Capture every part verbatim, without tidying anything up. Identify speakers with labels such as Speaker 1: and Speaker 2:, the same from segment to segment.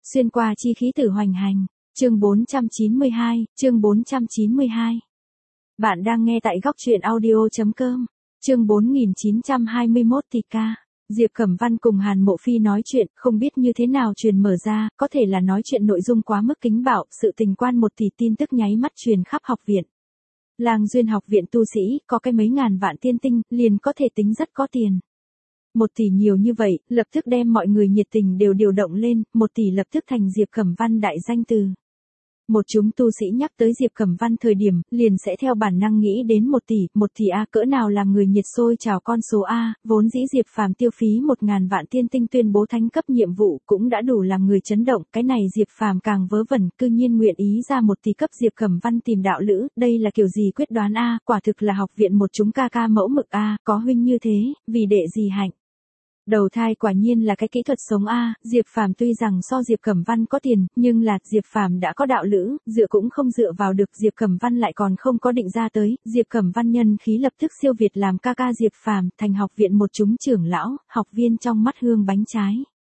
Speaker 1: Xuyên qua chi khí tử hoành hành. Chương bốn trăm chín mươi hai, chương bốn trăm chín mươi hai. Bạn đang nghe tại góc truyện audio chấm com. Chương bốn nghìn chín trăm hai mươi mốt thì ca. Diệp Cẩm Văn cùng Hàn Mộ Phi nói chuyện, không biết như thế nào truyền mở ra, có thể là nói chuyện nội dung quá mức kính bạo, sự tình quan một tỷ tin tức nháy mắt truyền khắp học viện. Lang Duyên học viện tu sĩ, có cái mấy ngàn vạn tiên tinh, liền có thể tính rất có tiền. Một tỷ nhiều như vậy, lập tức đem mọi người nhiệt tình đều điều động lên, một tỷ lập tức thành Diệp Cẩm Văn đại danh từ. Một chúng tu sĩ nhắc tới Diệp Cẩm Văn thời điểm, liền sẽ theo bản năng nghĩ đến một tỷ, một tỷ A cỡ nào làm người nhiệt sôi trào con số A, vốn dĩ Diệp Phàm tiêu phí một ngàn vạn tiên tinh tuyên bố thánh cấp nhiệm vụ cũng đã đủ làm người chấn động, cái này Diệp Phàm càng vớ vẩn, cư nhiên nguyện ý ra một tỷ cấp Diệp Cẩm Văn tìm đạo lữ, đây là kiểu gì quyết đoán A, quả thực là học viện một chúng ca ca mẫu mực A, có huynh như thế, vì đệ gì hạnh. Đầu thai quả nhiên là cái kỹ thuật sống A, Diệp Phàm tuy rằng so Diệp Cẩm Văn có tiền, nhưng là Diệp Phàm đã có đạo lữ, dựa cũng không dựa vào được, Diệp Cẩm Văn lại còn không có định ra tới, Diệp Cẩm Văn nhân khí lập tức siêu việt làm ca ca Diệp Phàm, thành học viện một chúng trưởng lão, học viên trong mắt hương bánh trái.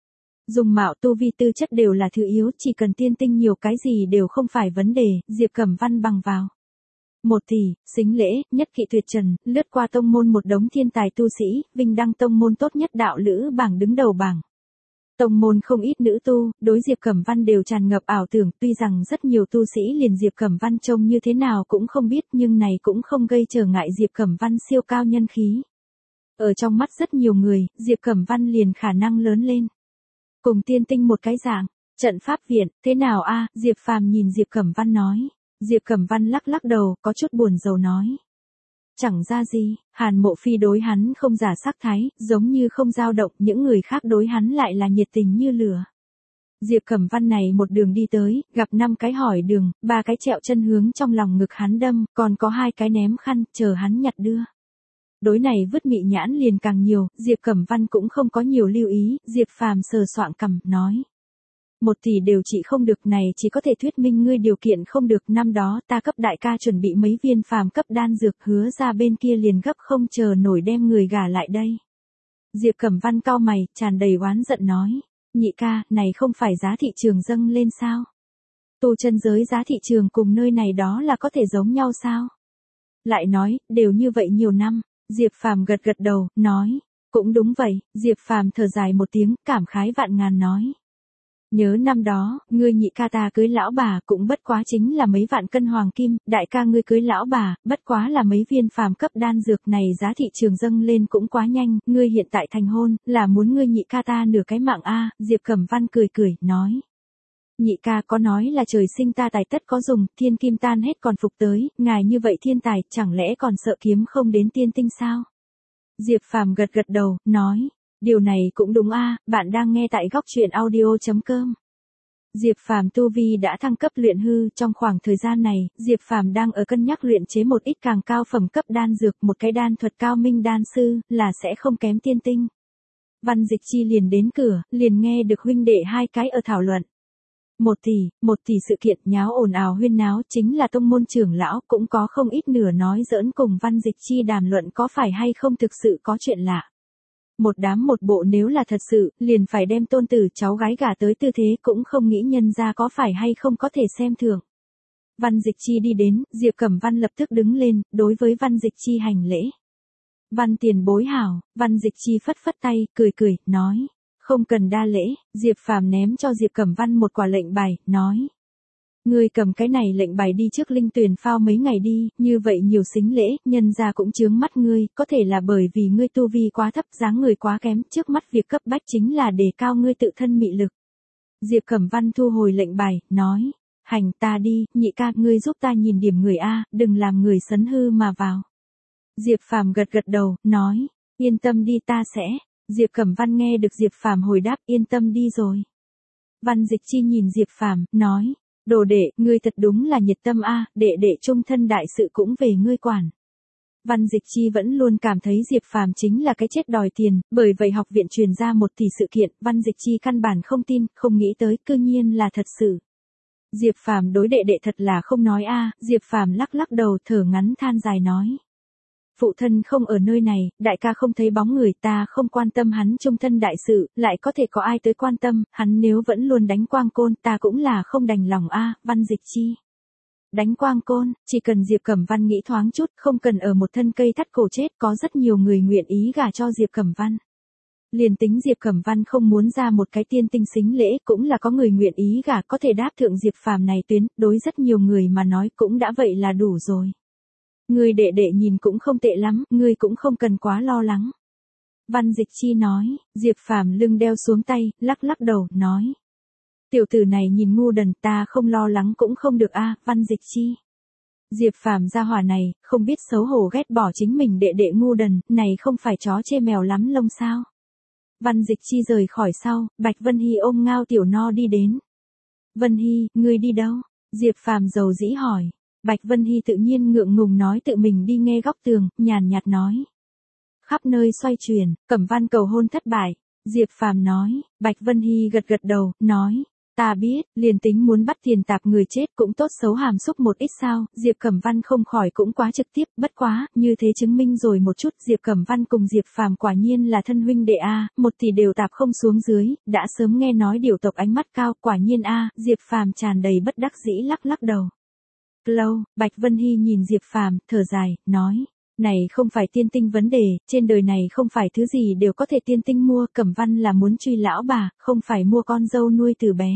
Speaker 1: Dùng mạo tu vi tư chất đều là thứ yếu, chỉ cần tiên tinh nhiều cái gì đều không phải vấn đề, Diệp Cẩm Văn bằng vào. Một tỷ, xính lễ, nhất kỵ tuyệt trần, lướt qua tông môn một đống thiên tài tu sĩ, vinh đăng tông môn tốt nhất đạo lữ bảng đứng đầu bảng. Tông môn không ít nữ tu, đối Diệp Cẩm Văn đều tràn ngập ảo tưởng, tuy rằng rất nhiều tu sĩ liền Diệp Cẩm Văn trông như thế nào cũng không biết, nhưng này cũng không gây trở ngại Diệp Cẩm Văn siêu cao nhân khí. Ở trong mắt rất nhiều người, Diệp Cẩm Văn liền khả năng lớn lên. Cùng tiên tinh một cái dạng, trận pháp viện, thế nào a? Diệp Phàm nhìn Diệp Cẩm Văn nói. Diệp Cẩm Văn lắc lắc đầu, có chút buồn rầu nói. Chẳng ra gì, Hàn Mộ Phi đối hắn không giả sắc thái, giống như không dao động, những người khác đối hắn lại là nhiệt tình như lửa. Diệp Cẩm Văn này một đường đi tới, gặp năm cái hỏi đường, ba cái trẹo chân hướng trong lòng ngực hắn đâm, còn có hai cái ném khăn, chờ hắn nhặt đưa. Đối này vứt mị nhãn liền càng nhiều, Diệp Cẩm Văn cũng không có nhiều lưu ý, Diệp Phàm sờ soạng cằm, nói. Một tỷ đều trị không được này chỉ có thể thuyết minh ngươi điều kiện không được, năm đó ta cấp đại ca chuẩn bị mấy viên phàm cấp đan dược, hứa ra bên kia liền gấp không chờ nổi đem người gả lại đây. Diệp Cẩm Văn cau mày, tràn đầy oán giận nói, nhị ca, này không phải giá thị trường dâng lên sao? Tu chân giới giá thị trường cùng nơi này đó là có thể giống nhau sao? Lại nói, đều như vậy nhiều năm, Diệp Phàm gật gật đầu, nói, cũng đúng vậy, Diệp Phàm thở dài một tiếng, cảm khái vạn ngàn nói. Nhớ năm đó, ngươi nhị ca ta cưới lão bà cũng bất quá chính là mấy vạn cân hoàng kim, đại ca ngươi cưới lão bà, bất quá là mấy viên phàm cấp đan dược, này giá thị trường dâng lên cũng quá nhanh, ngươi hiện tại thành hôn, là muốn ngươi nhị ca ta nửa cái mạng a? Diệp Cẩm Văn cười cười, nói. Nhị ca có nói là trời sinh ta tài tất có dùng, thiên kim tan hết còn phục tới, ngài như vậy thiên tài, chẳng lẽ còn sợ kiếm không đến tiên tinh sao? Diệp Phàm gật gật đầu, nói. Điều này cũng đúng a, bạn đang nghe tại góc truyện audio chấm com. Diệp Phàm tu vi đã thăng cấp luyện hư, trong khoảng thời gian này, Diệp Phàm đang ở cân nhắc luyện chế một ít càng cao phẩm cấp đan dược, một cái đan thuật cao minh đan sư, là sẽ không kém tiên tinh. Văn Dịch Chi liền đến cửa, liền nghe được huynh đệ hai cái ở thảo luận. Một tỷ, một tỷ sự kiện nháo ồn ào huyên náo, chính là tông môn trưởng lão, cũng có không ít nửa nói giỡn cùng Văn Dịch Chi đàm luận có phải hay không thực sự có chuyện lạ. Một đám một bộ nếu là thật sự, liền phải đem tôn tử cháu gái gả tới tư thế, cũng không nghĩ nhân ra có phải hay không có thể xem thường. Văn Dịch Chi đi đến, Diệp Cẩm Văn lập tức đứng lên, đối với Văn Dịch Chi hành lễ. Văn tiền bối hảo, Văn Dịch Chi phất phất tay, cười cười, nói. Không cần đa lễ, Diệp Phàm ném cho Diệp Cẩm Văn một quả lệnh bài, nói. Ngươi cầm cái này lệnh bài đi trước linh tuyển phao mấy ngày đi, như vậy nhiều xính lễ, nhân ra cũng chướng mắt ngươi, có thể là bởi vì ngươi tu vi quá thấp, dáng người quá kém, trước mắt việc cấp bách chính là đề cao ngươi tự thân mị lực. Diệp Cẩm Văn thu hồi lệnh bài, nói, hành ta đi, nhị ca, ngươi giúp ta nhìn điểm người a, đừng làm người sấn hư mà vào. Diệp Phàm gật gật đầu, nói, yên tâm đi ta sẽ. Diệp Cẩm Văn nghe được Diệp Phàm hồi đáp, yên tâm đi rồi. Văn Dịch Chi nhìn Diệp Phàm, nói. Đồ đệ, ngươi thật đúng là nhiệt tâm a, đệ đệ trung thân đại sự cũng về ngươi quản. Văn Dịch Chi vẫn luôn cảm thấy Diệp Phàm chính là cái chết đòi tiền, bởi vậy học viện truyền ra một tỷ sự kiện, Văn Dịch Chi căn bản không tin, không nghĩ tới, cư nhiên là thật sự. Diệp Phàm đối đệ đệ thật là không nói a, Diệp Phàm lắc lắc đầu thở ngắn than dài nói. Phụ thân không ở nơi này, đại ca không thấy bóng người, ta không quan tâm hắn trung thân đại sự, lại có thể có ai tới quan tâm, hắn nếu vẫn luôn đánh quang côn, ta cũng là không đành lòng a. Văn Dịch Chi. Đánh quang côn, chỉ cần Diệp Cẩm Văn nghĩ thoáng chút, không cần ở một thân cây thắt cổ chết, có rất nhiều người nguyện ý gả cho Diệp Cẩm Văn. Liền tính Diệp Cẩm Văn không muốn ra một cái tiên tinh xính lễ, cũng là có người nguyện ý gả có thể đáp thượng Diệp Phàm này tuyến, đối rất nhiều người mà nói cũng đã vậy là đủ rồi. Người đệ đệ nhìn cũng không tệ lắm, ngươi cũng không cần quá lo lắng. Văn Dịch Chi nói, Diệp Phàm lưng đeo xuống tay, lắc lắc đầu, nói. Tiểu tử này nhìn ngu đần, ta không lo lắng cũng không được a. Văn Dịch Chi. Diệp Phàm gia hỏa này, không biết xấu hổ ghét bỏ chính mình đệ đệ ngu đần, này không phải chó chê mèo lắm lông sao. Văn Dịch Chi rời khỏi sau, Bạch Vân Hy ôm Ngao Tiểu No đi đến. Vân Hy, ngươi đi đâu? Diệp Phàm dầu dĩ hỏi. Bạch Vân Hy tự nhiên ngượng ngùng nói tự mình đi nghe góc tường, nhàn nhạt nói. Khắp nơi xoay chuyển, Cẩm Văn cầu hôn thất bại. Diệp Phàm nói, Bạch Vân Hy gật gật đầu, nói. Ta biết, liền tính muốn bắt tiền tạp người chết cũng tốt xấu hàm xúc một ít sao, Diệp Cẩm Văn không khỏi cũng quá trực tiếp, bất quá, như thế chứng minh rồi một chút, Diệp Cẩm Văn cùng Diệp Phàm quả nhiên là thân huynh đệ a, một tỷ đều tạp không xuống dưới, đã sớm nghe nói điều tộc ánh mắt cao, quả nhiên a, Diệp Phàm tràn đầy bất đắc dĩ lắc lắc đầu. Lâu, Bạch Vân Hy nhìn Diệp Phàm, thở dài, nói. Này không phải tiên tinh vấn đề, trên đời này không phải thứ gì đều có thể tiên tinh mua, Cẩm Văn là muốn truy lão bà, không phải mua con dâu nuôi từ bé.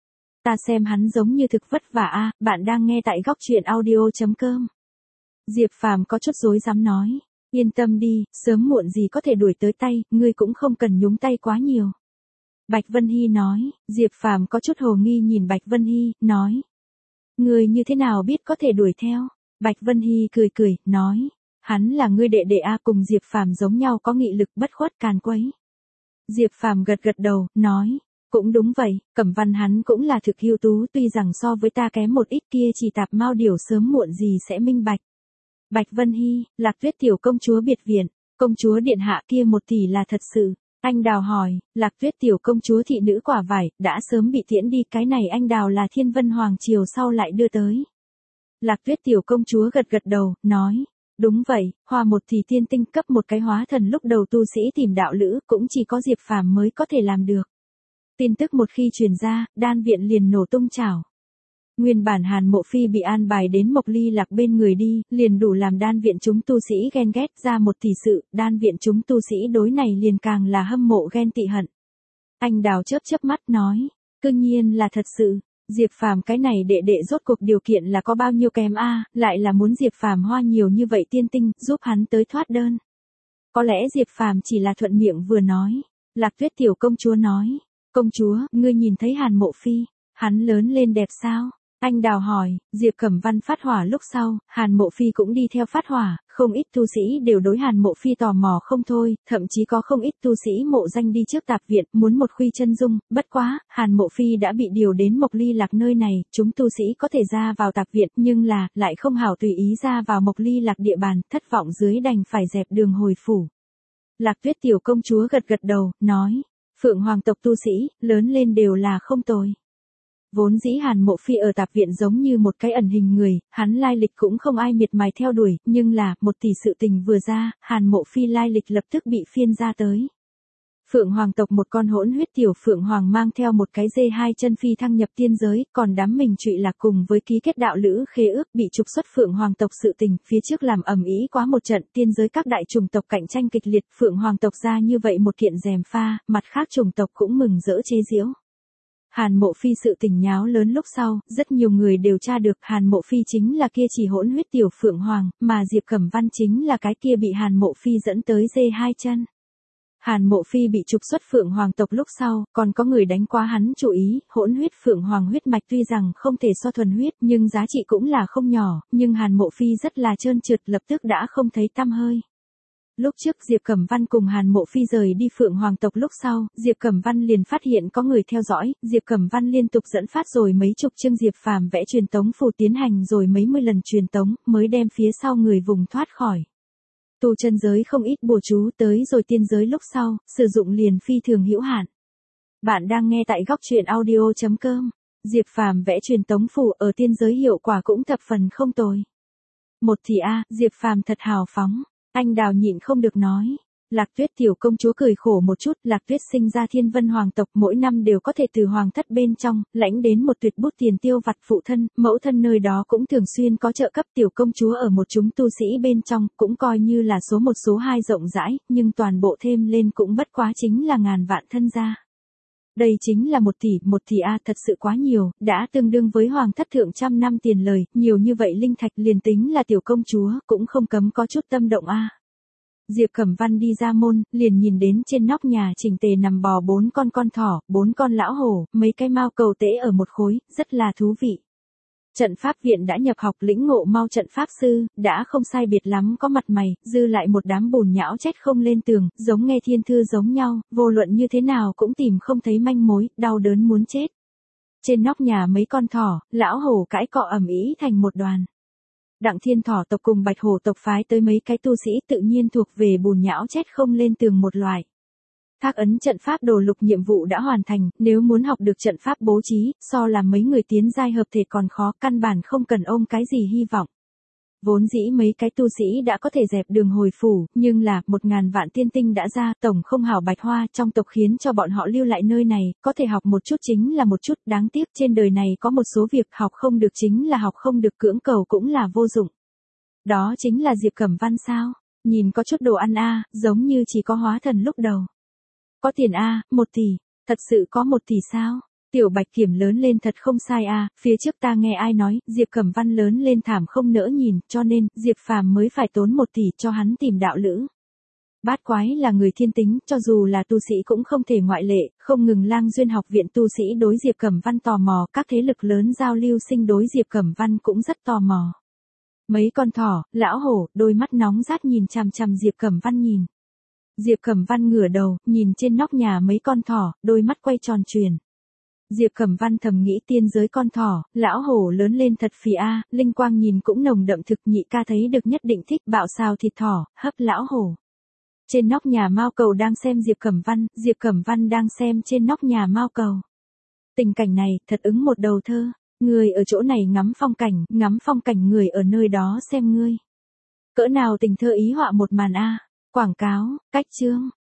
Speaker 1: Ta xem hắn giống như thực vất vả a, bạn đang nghe tại góc truyện audio chấm com. Diệp Phàm có chút rối rắm nói, yên tâm đi, sớm muộn gì có thể đuổi tới tay, ngươi cũng không cần nhúng tay quá nhiều. Bạch Vân Hy nói, Diệp Phàm có chút hồ nghi nhìn Bạch Vân Hy, nói. Ngươi như thế nào biết có thể đuổi theo? Bạch Vân Hy cười cười, nói. Hắn là ngươi đệ đệ a, cùng Diệp Phàm giống nhau có nghị lực bất khuất càn quấy. Diệp Phàm gật gật đầu, nói. Cũng đúng vậy, Cẩm Văn hắn cũng là thực ưu tú, tuy rằng so với ta kém một ít kia chỉ tạp mao điểu sớm muộn gì sẽ minh bạch. Bạch Vân Hy, Lạc Tuyết tiểu công chúa biệt viện, công chúa điện hạ kia một tỷ là thật sự. Anh Đào hỏi, Lạc Tuyết tiểu công chúa thị nữ quả vải, đã sớm bị tiễn đi, cái này anh Đào là Thiên Vân Hoàng triều sau lại đưa tới. Lạc Tuyết tiểu công chúa gật gật đầu, nói. Đúng vậy, hoa một thì tiên tinh cấp một cái hóa thần lúc đầu tu sĩ tìm đạo lữ, cũng chỉ có Diệp Phàm mới có thể làm được. Tin tức một khi truyền ra, đan viện liền nổ tung chảo. Nguyên bản Hàn Mộ Phi bị an bài đến Mộc Ly Lạc bên người đi, liền đủ làm đan viện chúng tu sĩ ghen ghét ra một tỷ sự, đan viện chúng tu sĩ đối này liền càng là hâm mộ ghen tị hận. Anh Đào chớp chớp mắt nói, cư nhiên là thật sự, Diệp Phàm cái này đệ đệ rốt cuộc điều kiện là có bao nhiêu kém a, lại là muốn Diệp Phàm hoa nhiều như vậy tiên tinh, giúp hắn tới thoát đơn. Có lẽ Diệp Phàm chỉ là thuận miệng vừa nói. Lạc Tuyết tiểu công chúa nói, công chúa, ngươi nhìn thấy Hàn Mộ Phi, hắn lớn lên đẹp sao? Anh Đào hỏi, Diệp Cẩm Văn phát hỏa lúc sau, Hàn Mộ Phi cũng đi theo phát hỏa, không ít tu sĩ đều đối Hàn Mộ Phi tò mò không thôi, thậm chí có không ít tu sĩ mộ danh đi trước tạp viện, muốn một khuy chân dung, bất quá, Hàn Mộ Phi đã bị điều đến Mộc Ly Lạc nơi này, chúng tu sĩ có thể ra vào tạp viện, nhưng là, lại không hảo tùy ý ra vào Mộc Ly Lạc địa bàn, thất vọng dưới đành phải dẹp đường hồi phủ. Lạc Tuyết tiểu công chúa gật gật đầu, nói, Phượng Hoàng tộc tu sĩ, lớn lên đều là không tồi. Vốn dĩ Hàn Mộ Phi ở tạp viện giống như một cái ẩn hình người, hắn lai lịch cũng không ai miệt mài theo đuổi, nhưng là, một tỷ sự tình vừa ra, Hàn Mộ Phi lai lịch lập tức bị phiên ra tới. Phượng Hoàng tộc một con hỗn huyết tiểu Phượng Hoàng mang theo một cái dê hai chân phi thăng nhập tiên giới, còn đám mình trụy lạc cùng với ký kết đạo lữ khế ước bị trục xuất Phượng Hoàng tộc sự tình, phía trước làm ầm ĩ quá một trận, tiên giới các đại chủng tộc cạnh tranh kịch liệt, Phượng Hoàng tộc ra như vậy một kiện rèm pha, mặt khác chủng tộc cũng mừng rỡ chế giễu. Hàn Mộ Phi sự tình nháo lớn lúc sau, rất nhiều người đều tra được Hàn Mộ Phi chính là kia chỉ hỗn huyết tiểu Phượng Hoàng, mà Diệp Cẩm Văn chính là cái kia bị Hàn Mộ Phi dẫn tới dê hai chân. Hàn Mộ Phi bị trục xuất Phượng Hoàng tộc lúc sau, còn có người đánh quá hắn chú ý, hỗn huyết Phượng Hoàng huyết mạch tuy rằng không thể so thuần huyết, nhưng giá trị cũng là không nhỏ, nhưng Hàn Mộ Phi rất là trơn trượt, lập tức đã không thấy tăm hơi. Lúc trước Diệp Cẩm Văn cùng Hàn Mộ Phi rời đi Phượng Hoàng tộc lúc sau, Diệp Cẩm Văn liền phát hiện có người theo dõi, Diệp Cẩm Văn liên tục dẫn phát rồi mấy chục chương Diệp Phàm vẽ truyền tống phù tiến hành rồi mấy mươi lần truyền tống, mới đem phía sau người vùng thoát khỏi. Tu chân giới không ít bùa chú tới rồi tiên giới lúc sau, sử dụng liền phi thường hữu hạn. Bạn đang nghe tại góc truyện audio chấm com. Diệp Phàm vẽ truyền tống phù ở tiên giới hiệu quả cũng thập phần không tồi. Một thì a, Diệp Phàm thật hào phóng. Anh Đào nhịn không được nói. Lạc Tuyết tiểu công chúa cười khổ một chút, Lạc Tuyết sinh ra Thiên Vân hoàng tộc, mỗi năm đều có thể từ hoàng thất bên trong, lãnh đến một tuyệt bút tiền tiêu vặt, phụ thân, mẫu thân nơi đó cũng thường xuyên có trợ cấp, tiểu công chúa ở một chúng tu sĩ bên trong, cũng coi như là số một số hai rộng rãi, nhưng toàn bộ thêm lên cũng bất quá chính là ngàn vạn thân gia. Đây chính là một tỷ, một tỷ a, thật sự quá nhiều, đã tương đương với hoàng thất thượng trăm năm tiền lời, nhiều như vậy linh thạch, liền tính là tiểu công chúa, cũng không cấm có chút tâm động a. Diệp Cẩm Văn đi ra môn, liền nhìn đến trên nóc nhà chỉnh tề nằm bò bốn con con thỏ, bốn con lão hổ, mấy cái mao cầu tễ ở một khối, rất là thú vị. Trận pháp viện đã nhập học lĩnh ngộ mau trận pháp sư, đã không sai biệt lắm có mặt mày, dư lại một đám bùn nhão chết không lên tường, giống nghe thiên thư giống nhau, vô luận như thế nào cũng tìm không thấy manh mối, đau đớn muốn chết. Trên nóc nhà mấy con thỏ, lão hổ cãi cọ ầm ĩ thành một đoàn. Đặng Thiên Thỏ tộc cùng Bạch Hổ tộc phái tới mấy cái tu sĩ tự nhiên thuộc về bùn nhão chết không lên tường một loại. Thác ấn trận pháp đồ lục nhiệm vụ đã hoàn thành, nếu muốn học được trận pháp bố trí, so làm mấy người tiến giai hợp thể còn khó, căn bản không cần ôm cái gì hy vọng. Vốn dĩ mấy cái tu sĩ đã có thể dẹp đường hồi phủ, nhưng là, một ngàn vạn tiên tinh đã ra, tổng không hảo bạch hoa trong tộc khiến cho bọn họ lưu lại nơi này, có thể học một chút chính là một chút, đáng tiếc trên đời này có một số việc học không được chính là học không được, cưỡng cầu cũng là vô dụng. Đó chính là Diệp Cẩm Văn sao? Nhìn có chút đồ ăn a, giống như chỉ có hóa thần lúc đầu. Có tiền a, một tỷ, thật sự có một tỷ sao? Tiểu Bạch Kiểm lớn lên thật không sai a, phía trước ta nghe ai nói, Diệp Cẩm Văn lớn lên thảm không nỡ nhìn, cho nên, Diệp Phàm mới phải tốn một tỷ cho hắn tìm đạo lữ. Bát Quái là người thiên tính, cho dù là tu sĩ cũng không thể ngoại lệ, không ngừng Lang Duyên học viện tu sĩ đối Diệp Cẩm Văn tò mò, các thế lực lớn giao lưu sinh đối Diệp Cẩm Văn cũng rất tò mò. Mấy con thỏ, lão hổ, đôi mắt nóng rát nhìn chằm chằm Diệp Cẩm Văn nhìn. Diệp Cẩm Văn ngửa đầu, nhìn trên nóc nhà mấy con thỏ, đôi mắt quay tròn chuyển. Diệp Cẩm Văn thầm nghĩ tiên giới con thỏ, lão hổ lớn lên thật phì a, linh quang nhìn cũng nồng đậm thực, nhị ca thấy được nhất định thích, bạo xào thịt thỏ, hấp lão hổ. Trên nóc nhà mao cầu đang xem Diệp Cẩm Văn, Diệp Cẩm Văn đang xem trên nóc nhà mao cầu. Tình cảnh này, thật ứng một đầu thơ, người ở chỗ này ngắm phong cảnh, ngắm phong cảnh người ở nơi đó xem ngươi. Cỡ nào tình thơ ý họa một màn a. Quảng cáo, cách chương.